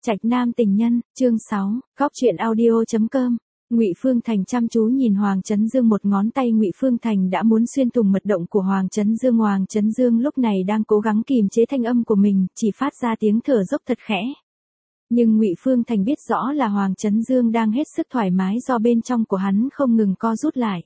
Trạch Nam tình nhân, chương 6, góc truyện audio.com. Ngụy Phương Thành chăm chú nhìn Hoàng Chấn Dương, một ngón tay Ngụy Phương Thành đã muốn xuyên thủng mật động của Hoàng Chấn Dương. Hoàng Chấn Dương lúc này đang cố gắng kìm chế thanh âm của mình, chỉ phát ra tiếng thở dốc thật khẽ. Nhưng Ngụy Phương Thành biết rõ là Hoàng Chấn Dương đang hết sức thoải mái do bên trong của hắn không ngừng co rút lại.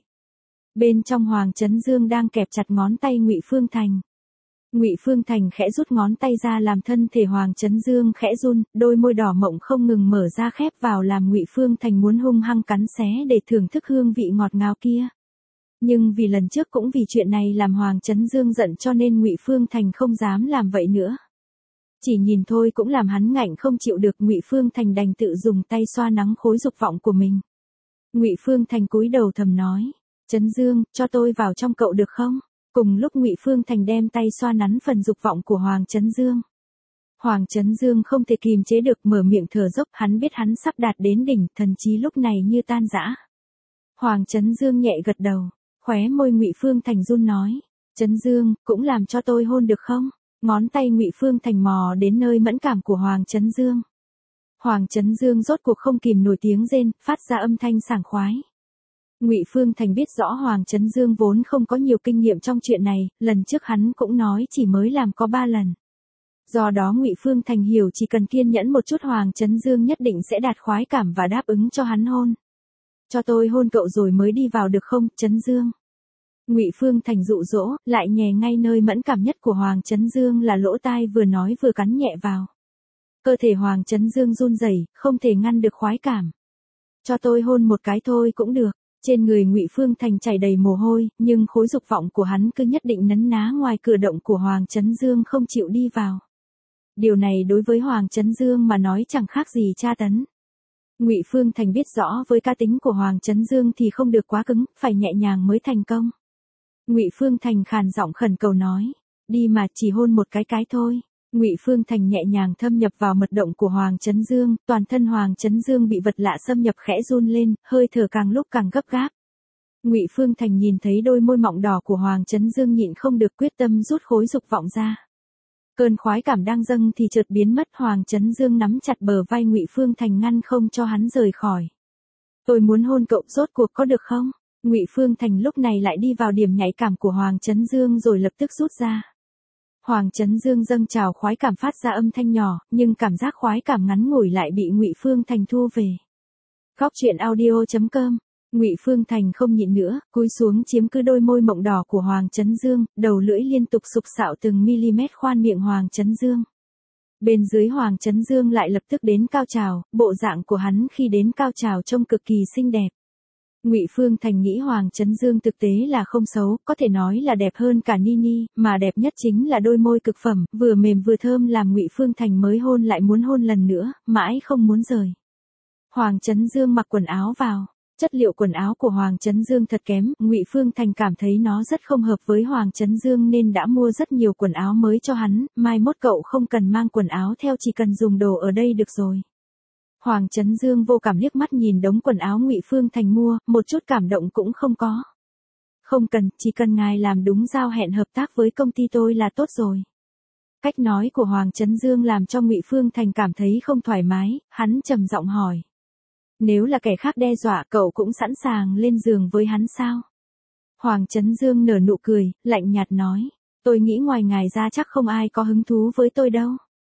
Bên trong Hoàng Chấn Dương đang kẹp chặt ngón tay Ngụy Phương Thành. Ngụy Phương Thành khẽ rút ngón tay ra làm thân thể Hoàng Chấn Dương khẽ run, đôi môi đỏ mọng không ngừng mở ra khép vào làm Ngụy Phương Thành muốn hung hăng cắn xé để thưởng thức hương vị ngọt ngào kia. Nhưng vì lần trước cũng vì chuyện này làm Hoàng Chấn Dương giận cho nên Ngụy Phương Thành không dám làm vậy nữa. Chỉ nhìn thôi cũng làm hắn ngạnh không chịu được, Ngụy Phương Thành đành tự dùng tay xoa nắng khối dục vọng của mình. Ngụy Phương Thành cúi đầu thầm nói, Chấn Dương, cho tôi vào trong cậu được không? Cùng lúc Ngụy Phương Thành đem tay xoa nắn phần dục vọng của Hoàng Chấn Dương. Hoàng Chấn Dương không thể kìm chế được mở miệng thở dốc, hắn biết hắn sắp đạt đến đỉnh, thần trí lúc này như tan rã. Hoàng Chấn Dương nhẹ gật đầu, khóe môi Ngụy Phương Thành run nói, Chấn Dương, cũng làm cho tôi hôn được không? Ngón tay Ngụy Phương Thành mò đến nơi mẫn cảm của Hoàng Chấn Dương. Hoàng Chấn Dương rốt cuộc không kìm nổi tiếng rên, phát ra âm thanh sảng khoái. Ngụy Phương Thành biết rõ Hoàng Chấn Dương vốn không có nhiều kinh nghiệm trong chuyện này, lần trước hắn cũng nói chỉ mới làm có 3 lần. Do đó Ngụy Phương Thành hiểu chỉ cần kiên nhẫn một chút Hoàng Chấn Dương nhất định sẽ đạt khoái cảm và đáp ứng cho hắn hôn. Cho tôi hôn cậu rồi mới đi vào được không, Chấn Dương? Ngụy Phương Thành dụ dỗ, lại nhè ngay nơi mẫn cảm nhất của Hoàng Chấn Dương là lỗ tai, vừa nói vừa cắn nhẹ vào. Cơ thể Hoàng Chấn Dương run rẩy, không thể ngăn được khoái cảm. Cho tôi hôn một cái thôi cũng được. Trên người Ngụy Phương Thành chảy đầy mồ hôi, nhưng khối dục vọng của hắn cứ nhất định nấn ná ngoài cửa động của Hoàng Chấn Dương không chịu đi vào. Điều này đối với Hoàng Chấn Dương mà nói chẳng khác gì tra tấn. Ngụy Phương Thành biết rõ với cá tính của Hoàng Chấn Dương thì không được quá cứng, phải nhẹ nhàng mới thành công. Ngụy Phương Thành khàn giọng khẩn cầu nói, đi mà, chỉ hôn một cái thôi. Ngụy Phương Thành nhẹ nhàng thâm nhập vào mật động của Hoàng Chấn Dương, toàn thân Hoàng Chấn Dương bị vật lạ xâm nhập khẽ run lên, hơi thở càng lúc càng gấp gáp. Ngụy Phương Thành nhìn thấy đôi môi mọng đỏ của Hoàng Chấn Dương nhịn không được quyết tâm rút khối dục vọng ra. Cơn khoái cảm đang dâng thì chợt biến mất, Hoàng Chấn Dương nắm chặt bờ vai Ngụy Phương Thành ngăn không cho hắn rời khỏi. Tôi muốn hôn cậu, rốt cuộc có được không? Ngụy Phương Thành lúc này lại đi vào điểm nhạy cảm của Hoàng Chấn Dương rồi lập tức rút ra. Hoàng Chấn Dương dâng trào khoái cảm phát ra âm thanh nhỏ, nhưng cảm giác khoái cảm ngắn ngủi lại bị Ngụy Phương Thành thu về. Góc truyện audio.com. Ngụy Phương Thành không nhịn nữa, cúi xuống chiếm cứ đôi môi mọng đỏ của Hoàng Chấn Dương, đầu lưỡi liên tục sục sạo từng mm khoan miệng Hoàng Chấn Dương. Bên dưới Hoàng Chấn Dương lại lập tức đến cao trào, bộ dạng của hắn khi đến cao trào trông cực kỳ xinh đẹp. Ngụy Phương Thành nghĩ Hoàng Chấn Dương thực tế là không xấu, có thể nói là đẹp hơn cả Nini, mà đẹp nhất chính là đôi môi cực phẩm, vừa mềm vừa thơm làm Ngụy Phương Thành mới hôn lại muốn hôn lần nữa, mãi không muốn rời. Hoàng Chấn Dương mặc quần áo vào, chất liệu quần áo của Hoàng Chấn Dương thật kém, Ngụy Phương Thành cảm thấy nó rất không hợp với Hoàng Chấn Dương nên đã mua rất nhiều quần áo mới cho hắn, mai mốt cậu không cần mang quần áo theo, chỉ cần dùng đồ ở đây được rồi. Hoàng Chấn Dương vô cảm liếc mắt nhìn đống quần áo Ngụy Phương Thành mua, một chút cảm động cũng không có. Không cần, chỉ cần ngài làm đúng giao hẹn hợp tác với công ty tôi là tốt rồi. Cách nói của Hoàng Chấn Dương làm cho Ngụy Phương Thành cảm thấy không thoải mái, hắn trầm giọng hỏi. Nếu là kẻ khác đe dọa, cậu cũng sẵn sàng lên giường với hắn sao? Hoàng Chấn Dương nở nụ cười, lạnh nhạt nói. Tôi nghĩ ngoài ngài ra chắc không ai có hứng thú với tôi đâu.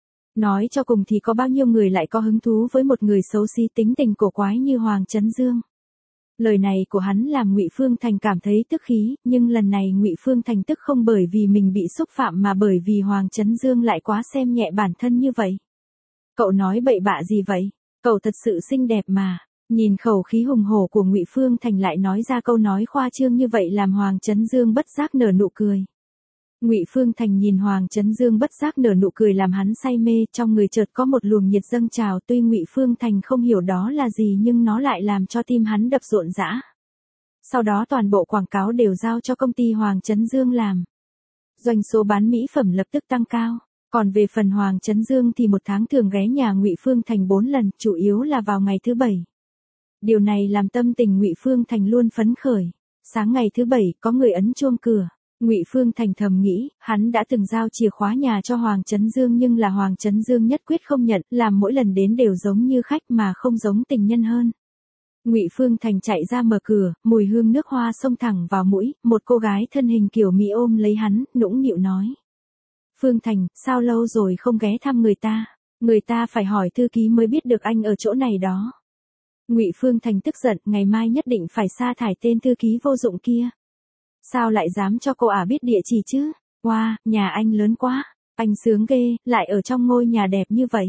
Nói cho cùng thì có bao nhiêu người lại có hứng thú với một người xấu xí tính tình cổ quái như Hoàng Chấn Dương. Lời này của hắn làm Ngụy Phương Thành cảm thấy tức khí, nhưng lần này Ngụy Phương Thành tức không bởi vì mình bị xúc phạm mà bởi vì Hoàng Chấn Dương lại quá xem nhẹ bản thân như vậy. Cậu nói bậy bạ gì vậy? Cậu thật sự xinh đẹp mà. Nhìn khẩu khí hùng hổ của Ngụy Phương Thành lại nói ra câu nói khoa trương như vậy làm Hoàng Chấn Dương bất giác nở nụ cười. Ngụy Phương Thành nhìn Hoàng Chấn Dương bất giác nở nụ cười làm hắn say mê, trong người chợt có một luồng nhiệt dâng trào, tuy Ngụy Phương Thành không hiểu đó là gì nhưng nó lại làm cho tim hắn đập rộn rã. Sau đó toàn bộ quảng cáo đều giao cho công ty Hoàng Chấn Dương làm. Doanh số bán mỹ phẩm lập tức tăng cao, còn về phần Hoàng Chấn Dương thì một tháng thường ghé nhà Ngụy Phương Thành 4 lần, chủ yếu là vào ngày thứ 7. Điều này làm tâm tình Ngụy Phương Thành luôn phấn khởi. Sáng ngày thứ 7 có người ấn chuông cửa. Ngụy Phương Thành thầm nghĩ, hắn đã từng giao chìa khóa nhà cho Hoàng Chấn Dương nhưng là Hoàng Chấn Dương nhất quyết không nhận, làm mỗi lần đến đều giống như khách mà không giống tình nhân hơn. Ngụy Phương Thành chạy ra mở cửa, mùi hương nước hoa xông thẳng vào mũi, một cô gái thân hình kiểu Mỹ ôm lấy hắn, nũng nịu nói. Phương Thành, sao lâu rồi không ghé thăm người ta phải hỏi thư ký mới biết được anh ở chỗ này đó. Ngụy Phương Thành tức giận, ngày mai nhất định phải sa thải tên thư ký vô dụng kia. Sao lại dám cho cô biết địa chỉ chứ? Wow, nhà anh lớn quá, anh sướng ghê, lại ở trong ngôi nhà đẹp như vậy.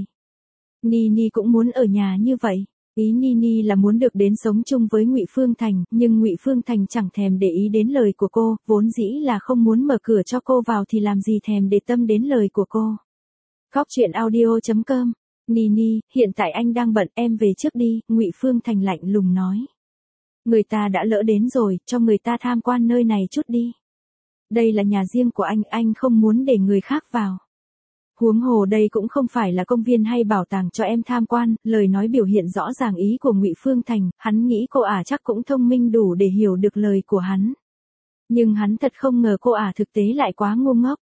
Nini cũng muốn ở nhà như vậy. Ý Nini là muốn được đến sống chung với Ngụy Phương Thành, nhưng Ngụy Phương Thành chẳng thèm để ý đến lời của cô, vốn dĩ là không muốn mở cửa cho cô vào thì làm gì thèm để tâm đến lời của cô. Góc truyện audio.com. Nini, hiện tại anh đang bận, em về trước đi, Ngụy Phương Thành lạnh lùng nói. Người ta đã lỡ đến rồi, cho người ta tham quan nơi này chút đi. Đây là nhà riêng của anh không muốn để người khác vào. Huống hồ đây cũng không phải là công viên hay bảo tàng cho em tham quan, lời nói biểu hiện rõ ràng ý của Ngụy Phương Thành, hắn nghĩ cô chắc cũng thông minh đủ để hiểu được lời của hắn. Nhưng hắn thật không ngờ cô thực tế lại quá ngu ngốc.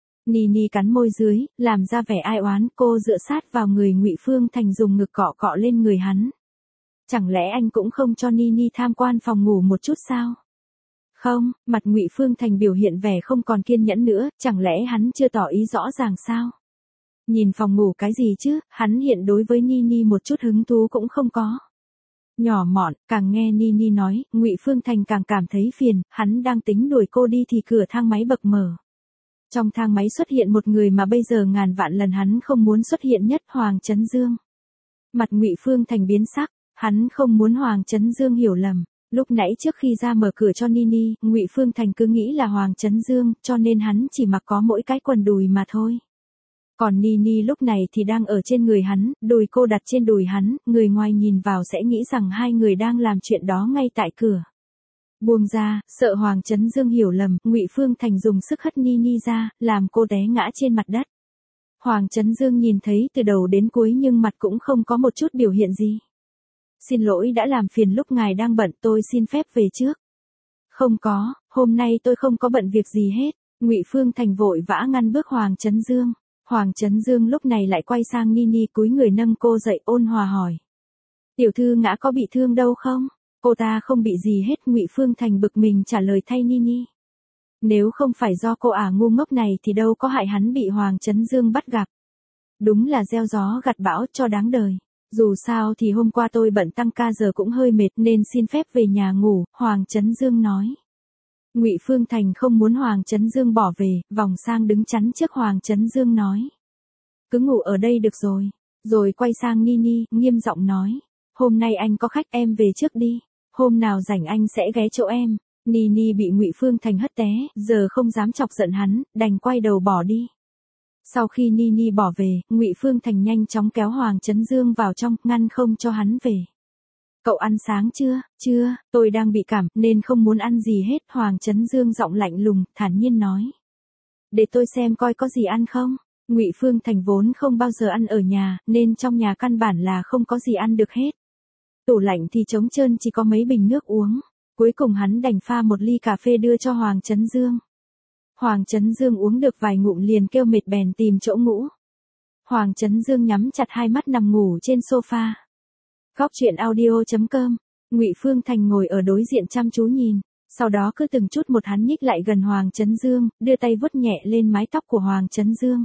Nini cắn môi dưới, làm ra vẻ ai oán, cô dựa sát vào người Ngụy Phương Thành dùng ngực cọ cọ lên người hắn. Chẳng lẽ anh cũng không cho Nini tham quan phòng ngủ một chút sao? Không, mặt Ngụy Phương Thành biểu hiện vẻ không còn kiên nhẫn nữa, chẳng lẽ hắn chưa tỏ ý rõ ràng sao? Nhìn phòng ngủ cái gì chứ, hắn hiện đối với Nini một chút hứng thú cũng không có. Nhỏ mọn, càng nghe Nini nói, Ngụy Phương Thành càng cảm thấy phiền, hắn đang tính đuổi cô đi thì cửa thang máy bật mở. Trong thang máy xuất hiện một người mà bây giờ ngàn vạn lần hắn không muốn xuất hiện nhất, Hoàng Chấn Dương. Mặt Ngụy Phương Thành biến sắc, hắn không muốn Hoàng Chấn Dương hiểu lầm. Lúc nãy trước khi ra mở cửa cho Nini, Ngụy Phương Thành cứ nghĩ là Hoàng Chấn Dương, cho nên hắn chỉ mặc có mỗi cái quần đùi mà thôi. Còn Nini lúc này thì đang ở trên người hắn, đùi cô đặt trên đùi hắn, người ngoài nhìn vào sẽ nghĩ rằng hai người đang làm chuyện đó ngay tại cửa. Buông ra, sợ Hoàng Chấn Dương hiểu lầm, Ngụy Phương Thành dùng sức hất Nini ra, làm cô té ngã trên mặt đất. Hoàng Chấn Dương nhìn thấy từ đầu đến cuối nhưng mặt cũng không có một chút biểu hiện gì. Xin lỗi đã làm phiền lúc ngài đang bận, tôi xin phép về trước. Không có, hôm nay tôi không có bận việc gì hết. Ngụy Phương Thành vội vã ngăn bước Hoàng Chấn Dương. Hoàng Chấn Dương lúc này lại quay sang Nini cúi người nâng cô dậy, ôn hòa hỏi. Tiểu thư ngã có bị thương đâu không? Cô ta không bị gì hết, Ngụy Phương Thành bực mình trả lời thay Nini. Nếu không phải do cô ngu ngốc này thì đâu có hại hắn bị Hoàng Chấn Dương bắt gặp. Đúng là gieo gió gặt bão cho đáng đời. Dù sao thì hôm qua tôi bận tăng ca giờ cũng hơi mệt nên xin phép về nhà ngủ, Hoàng Chấn Dương nói. Ngụy Phương Thành không muốn Hoàng Chấn Dương bỏ về, vòng sang đứng chắn trước Hoàng Chấn Dương nói. Cứ ngủ ở đây được rồi. Rồi quay sang Nini, nghiêm giọng nói. Hôm nay anh có khách, em về trước đi. Hôm nào rảnh anh sẽ ghé chỗ em. Nini bị Ngụy Phương Thành hất té, giờ không dám chọc giận hắn, đành quay đầu bỏ đi. Sau khi Nini bỏ về, Ngụy Phương Thành nhanh chóng kéo Hoàng Chấn Dương vào trong, ngăn không cho hắn về. Cậu ăn sáng chưa? Chưa, tôi đang bị cảm, nên không muốn ăn gì hết. Hoàng Chấn Dương giọng lạnh lùng, thản nhiên nói. Để tôi xem coi có gì ăn không? Ngụy Phương Thành vốn không bao giờ ăn ở nhà, nên trong nhà căn bản là không có gì ăn được hết. Tủ lạnh thì trống trơn, chỉ có mấy bình nước uống. Cuối cùng hắn đành pha một ly cà phê đưa cho Hoàng Chấn Dương. Hoàng Chấn Dương uống được vài ngụm liền kêu mệt bèn tìm chỗ ngủ. Hoàng Chấn Dương nhắm chặt hai mắt nằm ngủ trên sofa. Góc truyện audio.com. Ngụy Phương Thành ngồi ở đối diện chăm chú nhìn, sau đó cứ từng chút một hắn nhích lại gần Hoàng Chấn Dương, đưa tay vuốt nhẹ lên mái tóc của Hoàng Chấn Dương.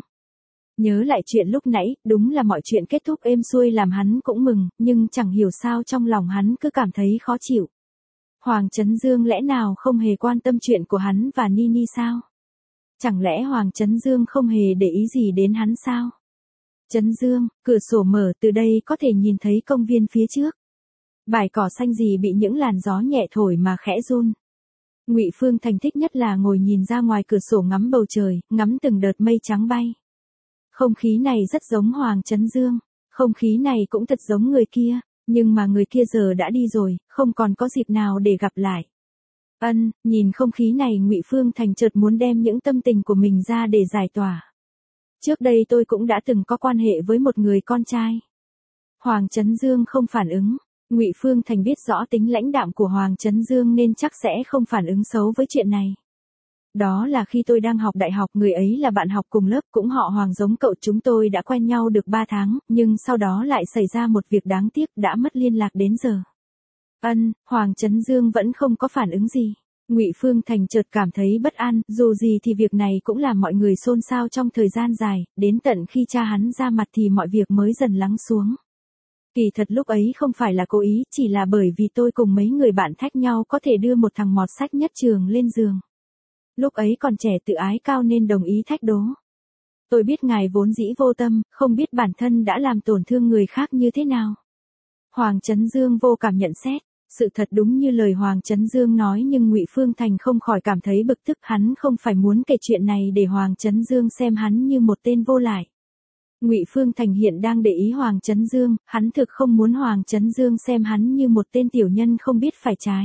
Nhớ lại chuyện lúc nãy, đúng là mọi chuyện kết thúc êm xuôi làm hắn cũng mừng, nhưng chẳng hiểu sao trong lòng hắn cứ cảm thấy khó chịu. Hoàng Chấn Dương lẽ nào không hề quan tâm chuyện của hắn và Nini sao? Chẳng lẽ Hoàng Chấn Dương không hề để ý gì đến hắn sao? Chấn Dương, cửa sổ mở, từ đây có thể nhìn thấy công viên phía trước. Bãi cỏ xanh gì bị những làn gió nhẹ thổi mà khẽ run. Ngụy Phương Thành thích nhất là ngồi nhìn ra ngoài cửa sổ ngắm bầu trời, ngắm từng đợt mây trắng bay. Không khí này rất giống Hoàng Chấn Dương, không khí này cũng thật giống người kia, nhưng mà người kia giờ đã đi rồi, không còn có dịp nào để gặp lại. Nhìn không khí này Ngụy Phương Thành chợt muốn đem những tâm tình của mình ra để giải tỏa. Trước đây tôi cũng đã từng có quan hệ với một người con trai. Hoàng Chấn Dương không phản ứng. Ngụy Phương Thành biết rõ tính lãnh đạm của Hoàng Chấn Dương nên chắc sẽ không phản ứng xấu với chuyện này. Đó là khi tôi đang học đại học, người ấy là bạn học cùng lớp, cũng họ Hoàng giống cậu, chúng tôi đã quen nhau được 3 tháng, nhưng sau đó lại xảy ra một việc đáng tiếc, đã mất liên lạc đến giờ. Hoàng Chấn Dương vẫn không có phản ứng gì. Ngụy Phương Thành chợt cảm thấy bất an, dù gì thì việc này cũng làm mọi người xôn xao trong thời gian dài, đến tận khi cha hắn ra mặt thì mọi việc mới dần lắng xuống. Kỳ thật lúc ấy không phải là cố ý, chỉ là bởi vì tôi cùng mấy người bạn thách nhau có thể đưa một thằng mọt sách nhất trường lên giường. Lúc ấy còn trẻ tự ái cao nên đồng ý thách đố. Tôi biết ngài vốn dĩ vô tâm, không biết bản thân đã làm tổn thương người khác như thế nào. Hoàng Chấn Dương vô cảm nhận xét. Sự thật đúng như lời Hoàng Chấn Dương nói, nhưng Ngụy Phương Thành không khỏi cảm thấy bực tức, hắn không phải muốn kể chuyện này để Hoàng Chấn Dương xem hắn như một tên vô lại. Ngụy Phương Thành hiện đang để ý Hoàng Chấn Dương, hắn thực không muốn Hoàng Chấn Dương xem hắn như một tên tiểu nhân không biết phải trái.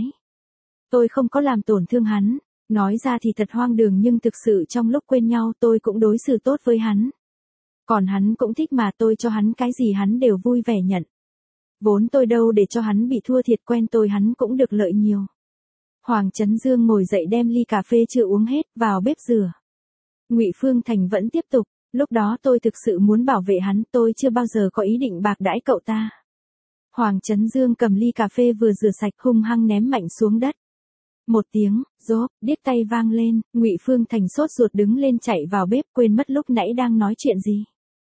Tôi không có làm tổn thương hắn, nói ra thì thật hoang đường, nhưng thực sự trong lúc quên nhau tôi cũng đối xử tốt với hắn. Còn hắn cũng thích mà, tôi cho hắn cái gì hắn đều vui vẻ nhận. Vốn tôi đâu để cho hắn bị thua thiệt, quen tôi hắn cũng được lợi nhiều. Hoàng Chấn Dương ngồi dậy đem ly cà phê chưa uống hết, vào bếp rửa. Ngụy Phương Thành vẫn tiếp tục, lúc đó tôi thực sự muốn bảo vệ hắn, tôi chưa bao giờ có ý định bạc đãi cậu ta. Hoàng Chấn Dương cầm ly cà phê vừa rửa sạch hung hăng ném mạnh xuống đất. Một tiếng, rốp, điếc tay vang lên, Ngụy Phương Thành sốt ruột đứng lên chạy vào bếp, quên mất lúc nãy đang nói chuyện gì.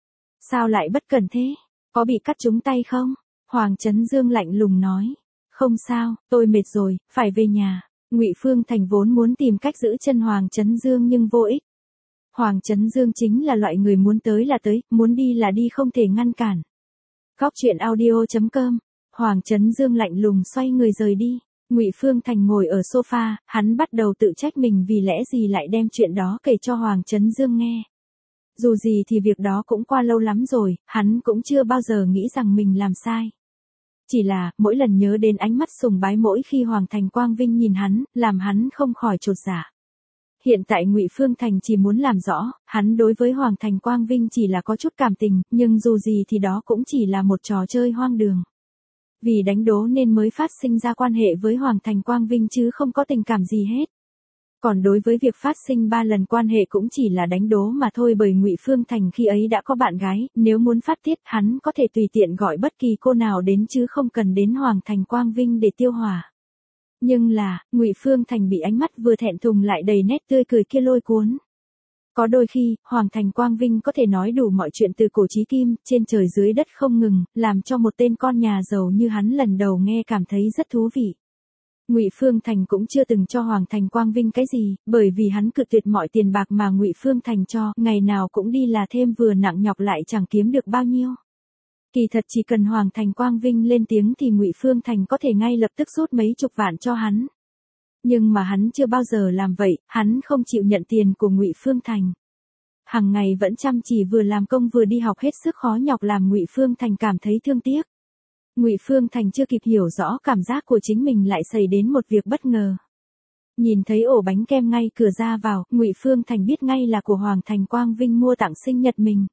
Sao lại bất cẩn thế? Có bị cắt trúng tay không? Hoàng Chấn Dương lạnh lùng nói. Không sao, tôi mệt rồi, phải về nhà. Ngụy Phương Thành vốn muốn tìm cách giữ chân Hoàng Chấn Dương nhưng vô ích. Hoàng Chấn Dương chính là loại người muốn tới là tới, muốn đi là đi, không thể ngăn cản. Góc truyện audio.com. Hoàng Chấn Dương lạnh lùng xoay người rời đi. Ngụy Phương Thành ngồi ở sofa, hắn bắt đầu tự trách mình vì lẽ gì lại đem chuyện đó kể cho Hoàng Chấn Dương nghe. Dù gì thì việc đó cũng qua lâu lắm rồi, hắn cũng chưa bao giờ nghĩ rằng mình làm sai. Chỉ là, mỗi lần nhớ đến ánh mắt sùng bái mỗi khi Hoàng Thành Quang Vinh nhìn hắn, làm hắn không khỏi chột dạ. Hiện tại Ngụy Phương Thành chỉ muốn làm rõ, hắn đối với Hoàng Thành Quang Vinh chỉ là có chút cảm tình, nhưng dù gì thì đó cũng chỉ là một trò chơi hoang đường. Vì đánh đố nên mới phát sinh ra quan hệ với Hoàng Thành Quang Vinh chứ không có tình cảm gì hết. Còn đối với việc phát sinh 3 lần quan hệ cũng chỉ là đánh đố mà thôi, bởi Ngụy Phương Thành khi ấy đã có bạn gái, nếu muốn phát tiết hắn có thể tùy tiện gọi bất kỳ cô nào đến chứ không cần đến Hoàng Thành Quang Vinh để tiêu hỏa. Nhưng là, Ngụy Phương Thành bị ánh mắt vừa thẹn thùng lại đầy nét tươi cười kia lôi cuốn. Có đôi khi, Hoàng Thành Quang Vinh có thể nói đủ mọi chuyện từ cổ chí kim, trên trời dưới đất không ngừng, làm cho một tên con nhà giàu như hắn lần đầu nghe cảm thấy rất thú vị. Ngụy Phương Thành cũng chưa từng cho Hoàng Thành Quang Vinh cái gì, bởi vì hắn cự tuyệt mọi tiền bạc mà Ngụy Phương Thành cho, ngày nào cũng đi là thêm vừa nặng nhọc lại chẳng kiếm được bao nhiêu. Kỳ thật chỉ cần Hoàng Thành Quang Vinh lên tiếng thì Ngụy Phương Thành có thể ngay lập tức rút mấy chục vạn cho hắn. Nhưng mà hắn chưa bao giờ làm vậy, hắn không chịu nhận tiền của Ngụy Phương Thành. Hằng ngày vẫn chăm chỉ vừa làm công vừa đi học, hết sức khó nhọc làm Ngụy Phương Thành cảm thấy thương tiếc. Ngụy Phương Thành chưa kịp hiểu rõ cảm giác của chính mình lại xảy đến một việc bất ngờ. Nhìn thấy ổ bánh kem ngay cửa ra vào, Ngụy Phương Thành biết ngay là của Hoàng Thành Quang Vinh mua tặng sinh nhật mình.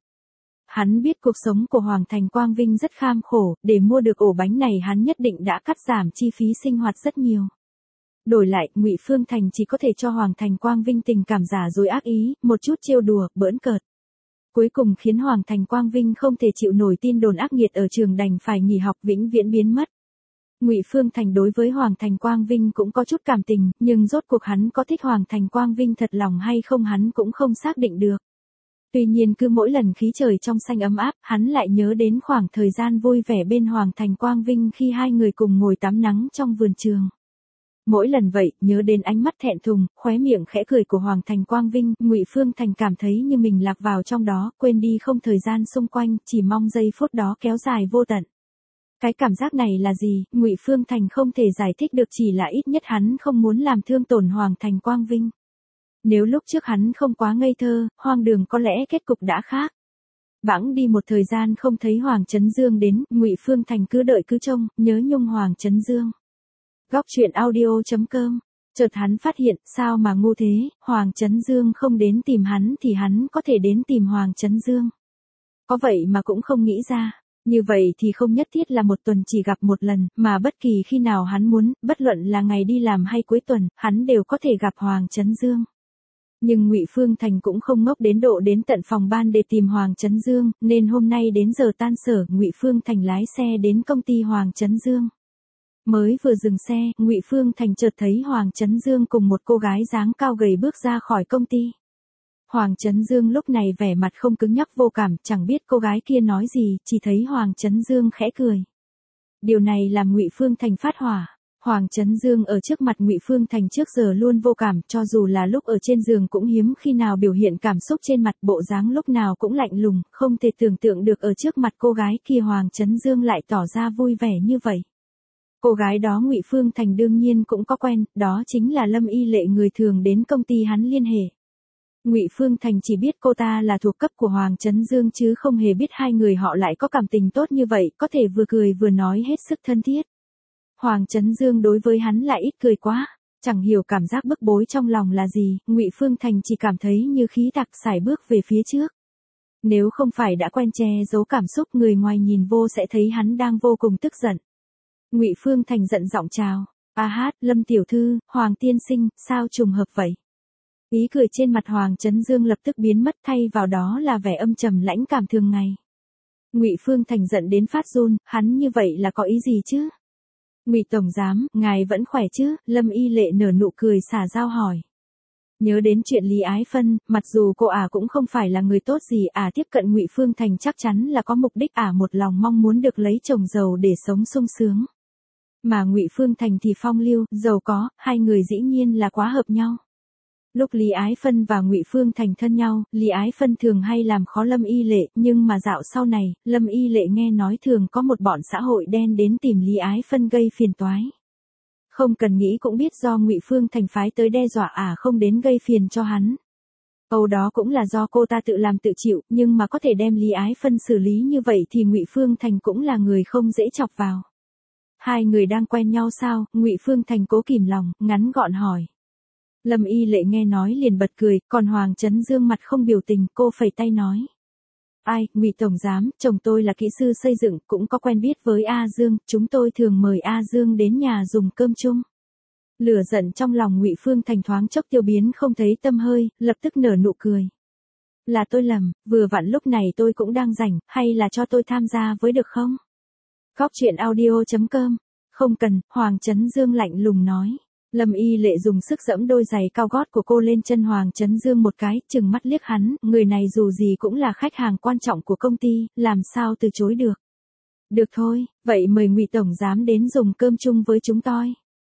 Hắn biết cuộc sống của Hoàng Thành Quang Vinh rất kham khổ, để mua được ổ bánh này hắn nhất định đã cắt giảm chi phí sinh hoạt rất nhiều. Đổi lại, Ngụy Phương Thành chỉ có thể cho Hoàng Thành Quang Vinh tình cảm giả dối ác ý, một chút trêu đùa, bỡn cợt. Cuối cùng khiến Hoàng Thành Quang Vinh không thể chịu nổi tin đồn ác nghiệt ở trường, đành phải nghỉ học vĩnh viễn biến mất. Ngụy Phương Thành đối với Hoàng Thành Quang Vinh cũng có chút cảm tình, nhưng rốt cuộc hắn có thích Hoàng Thành Quang Vinh thật lòng hay không hắn cũng không xác định được. Tuy nhiên cứ mỗi lần khí trời trong xanh ấm áp, hắn lại nhớ đến khoảng thời gian vui vẻ bên Hoàng Thành Quang Vinh khi hai người cùng ngồi tắm nắng trong vườn trường. Mỗi lần vậy, nhớ đến ánh mắt thẹn thùng, khóe miệng khẽ cười của Hoàng Thành Quang Vinh, Ngụy Phương Thành cảm thấy như mình lạc vào trong đó, quên đi không thời gian xung quanh, chỉ mong giây phút đó kéo dài vô tận. Cái cảm giác này là gì, Ngụy Phương Thành không thể giải thích được, chỉ là ít nhất hắn không muốn làm thương tổn Hoàng Thành Quang Vinh. Nếu lúc trước hắn không quá ngây thơ, hoang đường có lẽ kết cục đã khác. Bẵng đi một thời gian không thấy Hoàng Chấn Dương đến, Ngụy Phương Thành cứ đợi cứ trông, nhớ nhung Hoàng Chấn Dương. Góc truyện audio.com. Chợt hắn phát hiện, sao mà ngu thế, Hoàng Chấn Dương không đến tìm hắn thì hắn có thể đến tìm Hoàng Chấn Dương. Có vậy mà cũng không nghĩ ra. Như vậy thì không nhất thiết là một tuần chỉ gặp một lần, mà bất kỳ khi nào hắn muốn, bất luận là ngày đi làm hay cuối tuần, hắn đều có thể gặp Hoàng Chấn Dương. Nhưng Ngụy Phương Thành cũng không ngốc đến độ đến tận phòng ban để tìm Hoàng Chấn Dương, nên hôm nay đến giờ tan sở, Ngụy Phương Thành lái xe đến công ty Hoàng Chấn Dương. Mới vừa dừng xe, Ngụy Phương Thành chợt thấy Hoàng Chấn Dương cùng một cô gái dáng cao gầy bước ra khỏi công ty. Hoàng Chấn Dương lúc này vẻ mặt không cứng nhắc vô cảm, chẳng biết cô gái kia nói gì, chỉ thấy Hoàng Chấn Dương khẽ cười. Điều này làm Ngụy Phương Thành phát hỏa. Hoàng Chấn Dương ở trước mặt Ngụy Phương Thành trước giờ luôn vô cảm, cho dù là lúc ở trên giường cũng hiếm khi nào biểu hiện cảm xúc trên mặt, bộ dáng lúc nào cũng lạnh lùng, không thể tưởng tượng được ở trước mặt cô gái kia Hoàng Chấn Dương lại tỏ ra vui vẻ như vậy. Cô gái đó Ngụy Phương Thành đương nhiên cũng có quen, đó chính là Lâm Y Lệ, người thường đến công ty hắn liên hệ. Ngụy Phương Thành chỉ biết cô ta là thuộc cấp của Hoàng Chấn Dương chứ không hề biết hai người họ lại có cảm tình tốt như vậy, có thể vừa cười vừa nói hết sức thân thiết. Hoàng Chấn Dương đối với hắn lại ít cười quá, chẳng hiểu cảm giác bức bối trong lòng là gì, Ngụy Phương Thành chỉ cảm thấy như khí tạc sải bước về phía trước. Nếu không phải đã quen che giấu cảm xúc, người ngoài nhìn vô sẽ thấy hắn đang vô cùng tức giận. Ngụy Phương Thành giận giọng chào, "A hát, Lâm tiểu thư, Hoàng tiên sinh, sao trùng hợp vậy?" Ý cười trên mặt Hoàng Chấn Dương lập tức biến mất, thay vào đó là vẻ âm trầm lãnh cảm thường ngày. Ngụy Phương Thành giận đến phát run, hắn như vậy là có ý gì chứ? Ngụy tổng giám, ngài vẫn khỏe chứ? Lâm Y Lệ nở nụ cười xả giao hỏi. Nhớ đến chuyện Lý Ái Phân, mặc dù cô cũng không phải là người tốt gì, tiếp cận Ngụy Phương Thành chắc chắn là có mục đích, một lòng mong muốn được lấy chồng giàu để sống sung sướng. Mà Ngụy Phương Thành thì phong lưu, giàu có, hai người dĩ nhiên là quá hợp nhau. Lúc Lý Ái Phân và Ngụy Phương Thành thân nhau, Lý Ái Phân thường hay làm khó Lâm Y Lệ, nhưng mà dạo sau này, Lâm Y Lệ nghe nói thường có một bọn xã hội đen đến tìm Lý Ái Phân gây phiền toái. Không cần nghĩ cũng biết do Ngụy Phương Thành phái tới đe dọa không đến gây phiền cho hắn. Âu đó cũng là do cô ta tự làm tự chịu, nhưng mà có thể đem Lý Ái Phân xử lý như vậy thì Ngụy Phương Thành cũng là người không dễ chọc vào. Hai người đang quen nhau sao? Ngụy Phương Thành cố kìm lòng, ngắn gọn hỏi. Lâm Y Lệ nghe nói liền bật cười, còn Hoàng Chấn Dương mặt không biểu tình, cô phẩy tay nói. Ai, Ngụy tổng giám, chồng tôi là kỹ sư xây dựng, cũng có quen biết với A Dương, chúng tôi thường mời A Dương đến nhà dùng cơm chung. Lửa giận trong lòng Ngụy Phương Thành thoáng chốc tiêu biến không thấy tăm hơi, lập tức nở nụ cười. Là tôi lầm, vừa vặn lúc này tôi cũng đang rảnh, hay là cho tôi tham gia với được không? Góc truyện audio.com. Không cần, Hoàng Chấn Dương lạnh lùng nói. Lâm Y Lệ dùng sức giẫm đôi giày cao gót của cô lên chân Hoàng Chấn Dương một cái, chừng mắt liếc hắn, người này dù gì cũng là khách hàng quan trọng của công ty, làm sao từ chối được. Được thôi, vậy mời Ngụy tổng giám đến dùng cơm chung với chúng tôi.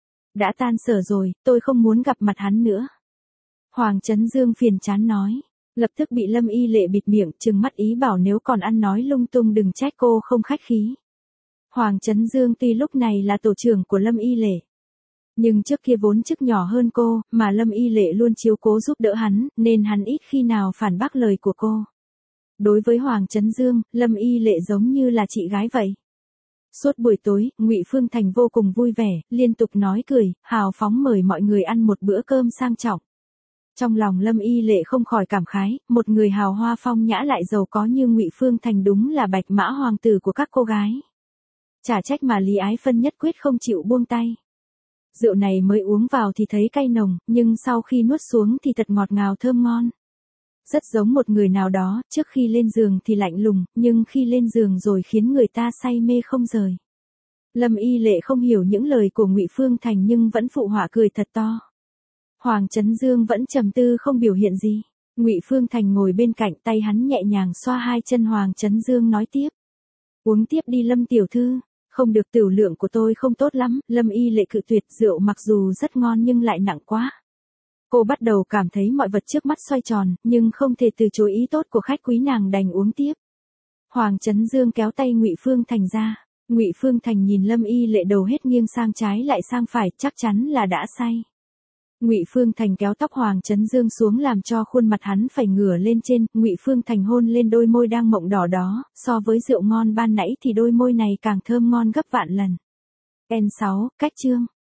Đã tan sở rồi, tôi không muốn gặp mặt hắn nữa. Hoàng Chấn Dương phiền chán nói, lập tức bị Lâm Y Lệ bịt miệng, chừng mắt ý bảo nếu còn ăn nói lung tung đừng trách cô không khách khí. Hoàng Chấn Dương tuy lúc này là tổ trưởng của Lâm Y Lệ, nhưng trước kia vốn chức nhỏ hơn cô, mà Lâm Y Lệ luôn chiếu cố giúp đỡ hắn, nên hắn ít khi nào phản bác lời của cô. Đối với Hoàng Chấn Dương, Lâm Y Lệ giống như là chị gái vậy. Suốt buổi tối, Ngụy Phương Thành vô cùng vui vẻ, liên tục nói cười, hào phóng mời mọi người ăn một bữa cơm sang trọng. Trong lòng Lâm Y Lệ không khỏi cảm khái, một người hào hoa phong nhã lại giàu có như Ngụy Phương Thành đúng là bạch mã hoàng tử của các cô gái. Chả trách mà Lý Ái Phân nhất quyết không chịu buông tay. Rượu này mới uống vào thì thấy cay nồng, nhưng sau khi nuốt xuống thì thật ngọt ngào thơm ngon. Rất giống một người nào đó, trước khi lên giường thì lạnh lùng, nhưng khi lên giường rồi khiến người ta say mê không rời. Lâm Y Lệ không hiểu những lời của Ngụy Phương Thành nhưng vẫn phụ họa cười thật to. Hoàng Chấn Dương vẫn trầm tư không biểu hiện gì. Ngụy Phương Thành ngồi bên cạnh, tay hắn nhẹ nhàng xoa hai chân Hoàng Chấn Dương nói tiếp. Uống tiếp đi Lâm tiểu thư. Không được, tiểu lượng của tôi không tốt lắm. Lâm Y Lệ cự tuyệt, rượu mặc dù rất ngon nhưng lại nặng quá. Cô bắt đầu cảm thấy mọi vật trước mắt xoay tròn, nhưng không thể từ chối ý tốt của khách quý, nàng đành uống tiếp. Hoàng Chấn Dương kéo tay Ngụy Phương Thành ra. Ngụy Phương Thành nhìn Lâm Y Lệ đầu hết nghiêng sang trái lại sang phải, chắc chắn là đã say. Ngụy Phương Thành kéo tóc Hoàng Chấn Dương xuống làm cho khuôn mặt hắn phải ngửa lên trên, Ngụy Phương Thành hôn lên đôi môi đang mộng đỏ đó, so với rượu ngon ban nãy thì đôi môi này càng thơm ngon gấp vạn lần. N6, cách chương